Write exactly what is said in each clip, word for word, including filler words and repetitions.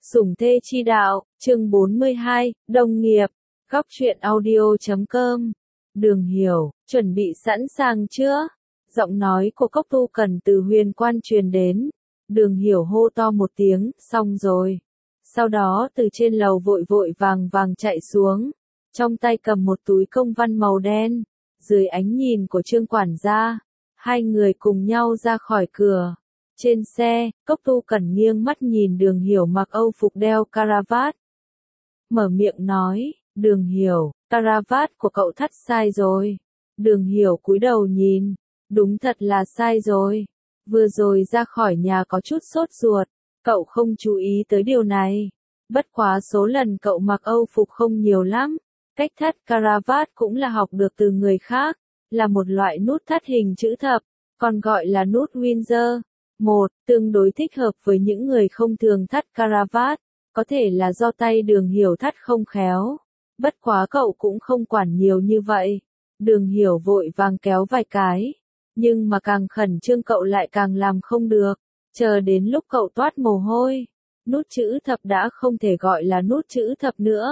Sủng thê chi đạo, chương bốn mươi hai, đồng nghiệp, góc truyện audio.com. Đường Hiểu, chuẩn bị sẵn sàng chưa? Giọng nói của Cốc Tu Cần từ huyền quan truyền đến. Đường Hiểu hô to một tiếng, xong rồi. Sau đó từ trên lầu vội vội vàng vàng chạy xuống. Trong tay cầm một túi công văn màu đen. Dưới ánh nhìn của Trương quản gia, hai người cùng nhau ra khỏi cửa. Trên xe, Cốc Tu Cần nghiêng mắt nhìn Đường Hiểu mặc âu phục đeo caravat. Mở miệng nói, Đường Hiểu, caravat của cậu thắt sai rồi. Đường Hiểu cúi đầu nhìn, đúng thật là sai rồi. Vừa rồi ra khỏi nhà có chút sốt ruột, cậu không chú ý tới điều này. Bất quá số lần cậu mặc âu phục không nhiều lắm. Cách thắt caravat cũng là học được từ người khác, là một loại nút thắt hình chữ thập, còn gọi là nút Windsor. Một, tương đối thích hợp với những người không thường thắt caravat, có thể là do tay Đường Hiểu thắt không khéo. Bất quá cậu cũng không quản nhiều như vậy. Đường Hiểu vội vàng kéo vài cái, nhưng mà càng khẩn trương cậu lại càng làm không được. Chờ đến lúc cậu toát mồ hôi, nút chữ thập đã không thể gọi là nút chữ thập nữa.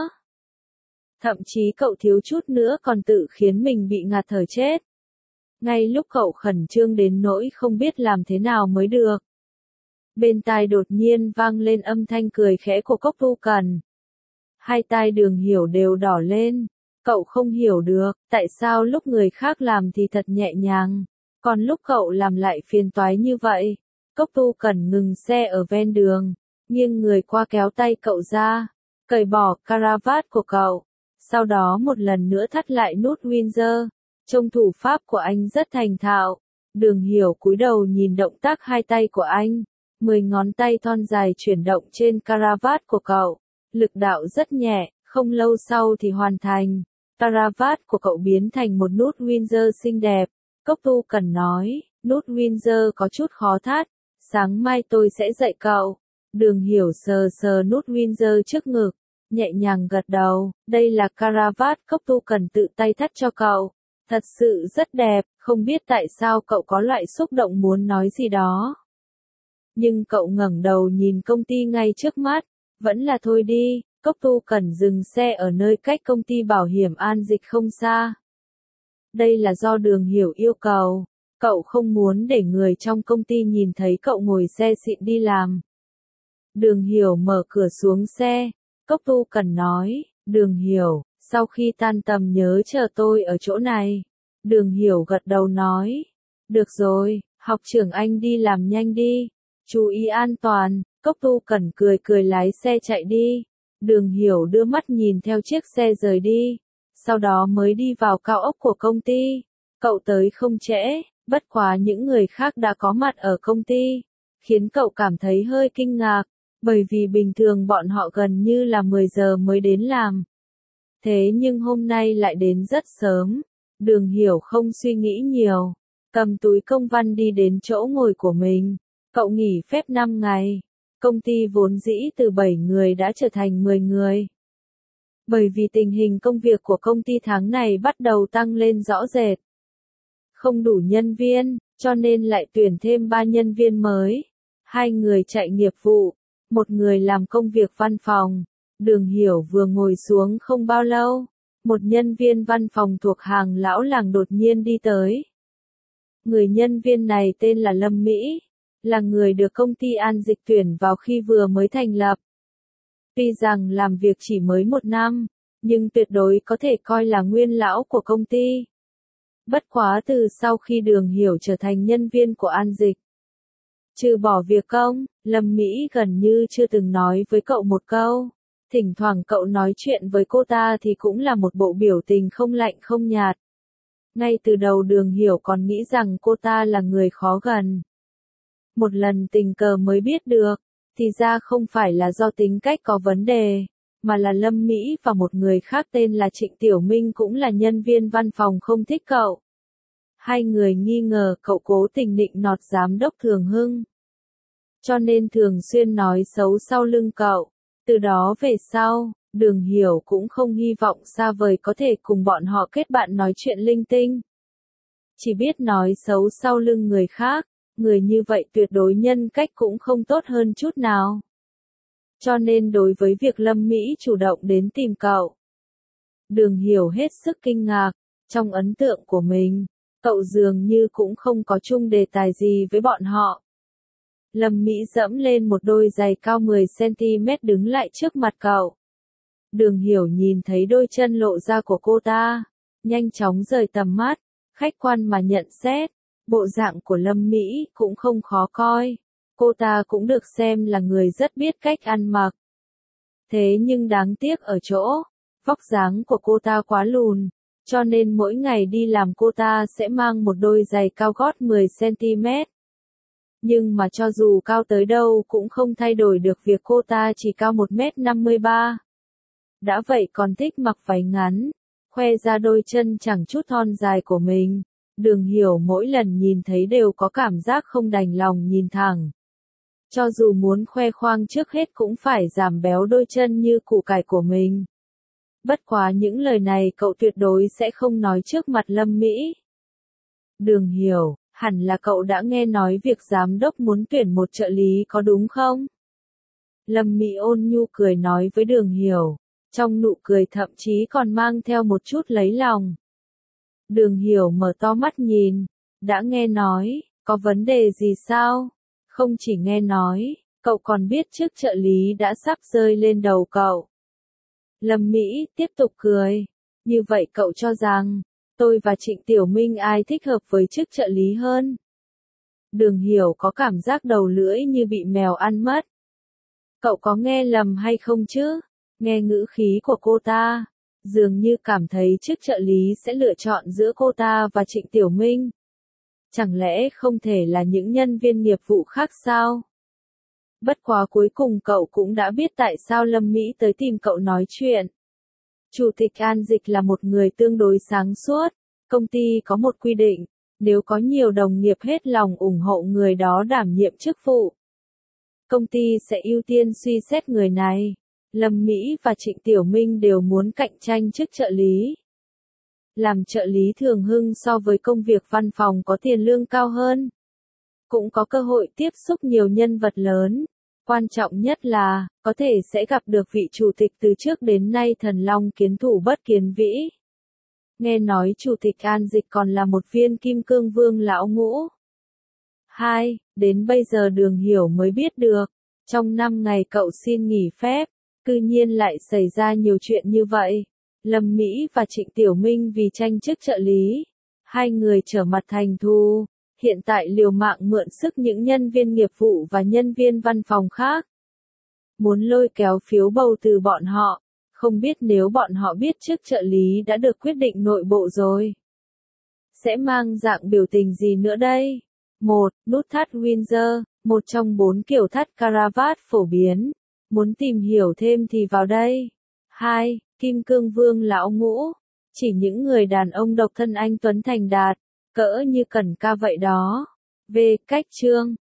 Thậm chí cậu thiếu chút nữa còn tự khiến mình bị ngạt thở chết. Ngay lúc cậu khẩn trương đến nỗi không biết làm thế nào mới được. Bên tai đột nhiên vang lên âm thanh cười khẽ của Cốc Tu Cần. Hai tai Đường Hiểu đều đỏ lên. Cậu không hiểu được, tại sao lúc người khác làm thì thật nhẹ nhàng, còn lúc cậu làm lại phiền toái như vậy. Cốc Tu Cần ngừng xe ở ven đường, nghiêng người qua kéo tay cậu ra, cởi bỏ caravat của cậu. Sau đó một lần nữa thắt lại nút Windsor. Trông thủ pháp của anh rất thành thạo. Đường Hiểu cúi đầu nhìn động tác hai tay của anh. Mười ngón tay thon dài chuyển động trên caravat của cậu. Lực đạo rất nhẹ, không lâu sau thì hoàn thành. Caravat của cậu biến thành một nút Windsor xinh đẹp. Cốc Tu Cần nói, nút Windsor có chút khó thắt. Sáng mai tôi sẽ dạy cậu. Đường Hiểu sờ sờ nút Windsor trước ngực, nhẹ nhàng gật đầu. Đây là caravat Cốc Tu Cần tự tay thắt cho cậu. Thật sự rất đẹp, không biết tại sao cậu có loại xúc động muốn nói gì đó. Nhưng cậu ngẩng đầu nhìn công ty ngay trước mắt, vẫn là thôi đi. Cốc Tu Cần dừng xe ở nơi cách công ty bảo hiểm An Dịch không xa. Đây là do Đường Hiểu yêu cầu, cậu không muốn để người trong công ty nhìn thấy cậu ngồi xe xịn đi làm. Đường Hiểu mở cửa xuống xe, Cốc Tu Cần nói, Đường Hiểu, sau khi tan tầm nhớ chờ tôi ở chỗ này. Đường Hiểu gật đầu nói, được rồi, học trưởng anh đi làm nhanh đi, chú ý an toàn. Cốc Tu Cần cười cười lái xe chạy đi. Đường Hiểu đưa mắt nhìn theo chiếc xe rời đi, sau đó mới đi vào cao ốc của công ty. Cậu tới không trễ, bất quá những người khác đã có mặt ở công ty, khiến cậu cảm thấy hơi kinh ngạc, bởi vì bình thường bọn họ gần như là mười giờ mới đến làm. Thế nhưng hôm nay lại đến rất sớm. Đường Hiểu không suy nghĩ nhiều, cầm túi công văn đi đến chỗ ngồi của mình. Cậu nghỉ phép năm ngày, công ty vốn dĩ từ bảy người đã trở thành mười người. Bởi vì tình hình công việc của công ty tháng này bắt đầu tăng lên rõ rệt. Không đủ nhân viên, cho nên lại tuyển thêm ba nhân viên mới. Hai người chạy nghiệp vụ, một người làm công việc văn phòng. Đường Hiểu vừa ngồi xuống không bao lâu, một nhân viên văn phòng thuộc hàng lão làng đột nhiên đi tới. Người nhân viên này tên là Lâm Mỹ, là người được công ty An Dịch tuyển vào khi vừa mới thành lập. Tuy rằng làm việc chỉ mới một năm, nhưng tuyệt đối có thể coi là nguyên lão của công ty. Bất quá từ sau khi Đường Hiểu trở thành nhân viên của An Dịch, trừ bỏ việc công, Lâm Mỹ gần như chưa từng nói với cậu một câu. Thỉnh thoảng cậu nói chuyện với cô ta thì cũng là một bộ biểu tình không lạnh không nhạt. Ngay từ đầu Đường Hiểu còn nghĩ rằng cô ta là người khó gần. Một lần tình cờ mới biết được, thì ra không phải là do tính cách có vấn đề, mà là Lâm Mỹ và một người khác tên là Trịnh Tiểu Minh cũng là nhân viên văn phòng không thích cậu. Hai người nghi ngờ cậu cố tình nịnh nọt giám đốc Thường Hưng, cho nên thường xuyên nói xấu sau lưng cậu. Từ đó về sau, Đường Hiểu cũng không hy vọng xa vời có thể cùng bọn họ kết bạn nói chuyện linh tinh. Chỉ biết nói xấu sau lưng người khác, người như vậy tuyệt đối nhân cách cũng không tốt hơn chút nào. Cho nên đối với việc Lâm Mỹ chủ động đến tìm cậu, Đường Hiểu hết sức kinh ngạc. Trong ấn tượng của mình, cậu dường như cũng không có chung đề tài gì với bọn họ. Lâm Mỹ dẫm lên một đôi giày cao mười xăng-ti-mét đứng lại trước mặt cậu. Đường Hiểu nhìn thấy đôi chân lộ ra của cô ta, nhanh chóng rời tầm mắt, khách quan mà nhận xét, bộ dạng của Lâm Mỹ cũng không khó coi. Cô ta cũng được xem là người rất biết cách ăn mặc. Thế nhưng đáng tiếc ở chỗ, vóc dáng của cô ta quá lùn, cho nên mỗi ngày đi làm cô ta sẽ mang một đôi giày cao gót mười xăng-ti-mét. Nhưng mà cho dù cao tới đâu cũng không thay đổi được việc cô ta chỉ cao một mét năm mươi ba. Đã vậy còn thích mặc váy ngắn, khoe ra đôi chân chẳng chút thon dài của mình. Đường Hiểu mỗi lần nhìn thấy đều có cảm giác không đành lòng nhìn thẳng. Cho dù muốn khoe khoang trước hết cũng phải giảm béo đôi chân như củ cải của mình. Bất quá những lời này cậu tuyệt đối sẽ không nói trước mặt Lâm Mỹ. Đường Hiểu, hẳn là cậu đã nghe nói việc giám đốc muốn tuyển một trợ lý có đúng không? Lâm Mỹ ôn nhu cười nói với Đường Hiểu, trong nụ cười thậm chí còn mang theo một chút lấy lòng. Đường Hiểu mở to mắt nhìn, đã nghe nói, có vấn đề gì sao? Không chỉ nghe nói, cậu còn biết chức trợ lý đã sắp rơi lên đầu cậu. Lâm Mỹ tiếp tục cười, như vậy cậu cho rằng, tôi và Trịnh Tiểu Minh ai thích hợp với chức trợ lý hơn? Đường Hiểu có cảm giác đầu lưỡi như bị mèo ăn mất. Cậu có nghe lầm hay không chứ? Nghe ngữ khí của cô ta, dường như cảm thấy chức trợ lý sẽ lựa chọn giữa cô ta và Trịnh Tiểu Minh. Chẳng lẽ không thể là những nhân viên nghiệp vụ khác sao? Bất quá cuối cùng cậu cũng đã biết tại sao Lâm Mỹ tới tìm cậu nói chuyện. Chủ tịch An Dịch là một người tương đối sáng suốt. Công ty có một quy định, nếu có nhiều đồng nghiệp hết lòng ủng hộ người đó đảm nhiệm chức vụ, công ty sẽ ưu tiên suy xét người này. Lâm Mỹ và Trịnh Tiểu Minh đều muốn cạnh tranh chức trợ lý. Làm trợ lý thường hưng so với công việc văn phòng có tiền lương cao hơn. Cũng có cơ hội tiếp xúc nhiều nhân vật lớn. Quan trọng nhất là, có thể sẽ gặp được vị chủ tịch từ trước đến nay thần long kiến thủ bất kiến vĩ. Nghe nói chủ tịch An Dịch còn là một viên kim cương vương lão ngũ. Hai, đến bây giờ Đường Hiểu mới biết được, trong năm ngày cậu xin nghỉ phép, cư nhiên lại xảy ra nhiều chuyện như vậy. Lâm Mỹ và Trịnh Tiểu Minh vì tranh chức trợ lý, hai người trở mặt thành thù, hiện tại liều mạng mượn sức những nhân viên nghiệp vụ và nhân viên văn phòng khác. Muốn lôi kéo phiếu bầu từ bọn họ, không biết nếu bọn họ biết chức trợ lý đã được quyết định nội bộ rồi, sẽ mang dạng biểu tình gì nữa đây? một. Nút thắt Windsor, một trong bốn kiểu thắt caravat phổ biến. Muốn tìm hiểu thêm thì vào đây. hai. Kim cương vương lão ngũ, chỉ những người đàn ông độc thân anh tuấn thành đạt, cỡ như Cẩn Ca vậy đó. V. Cách chương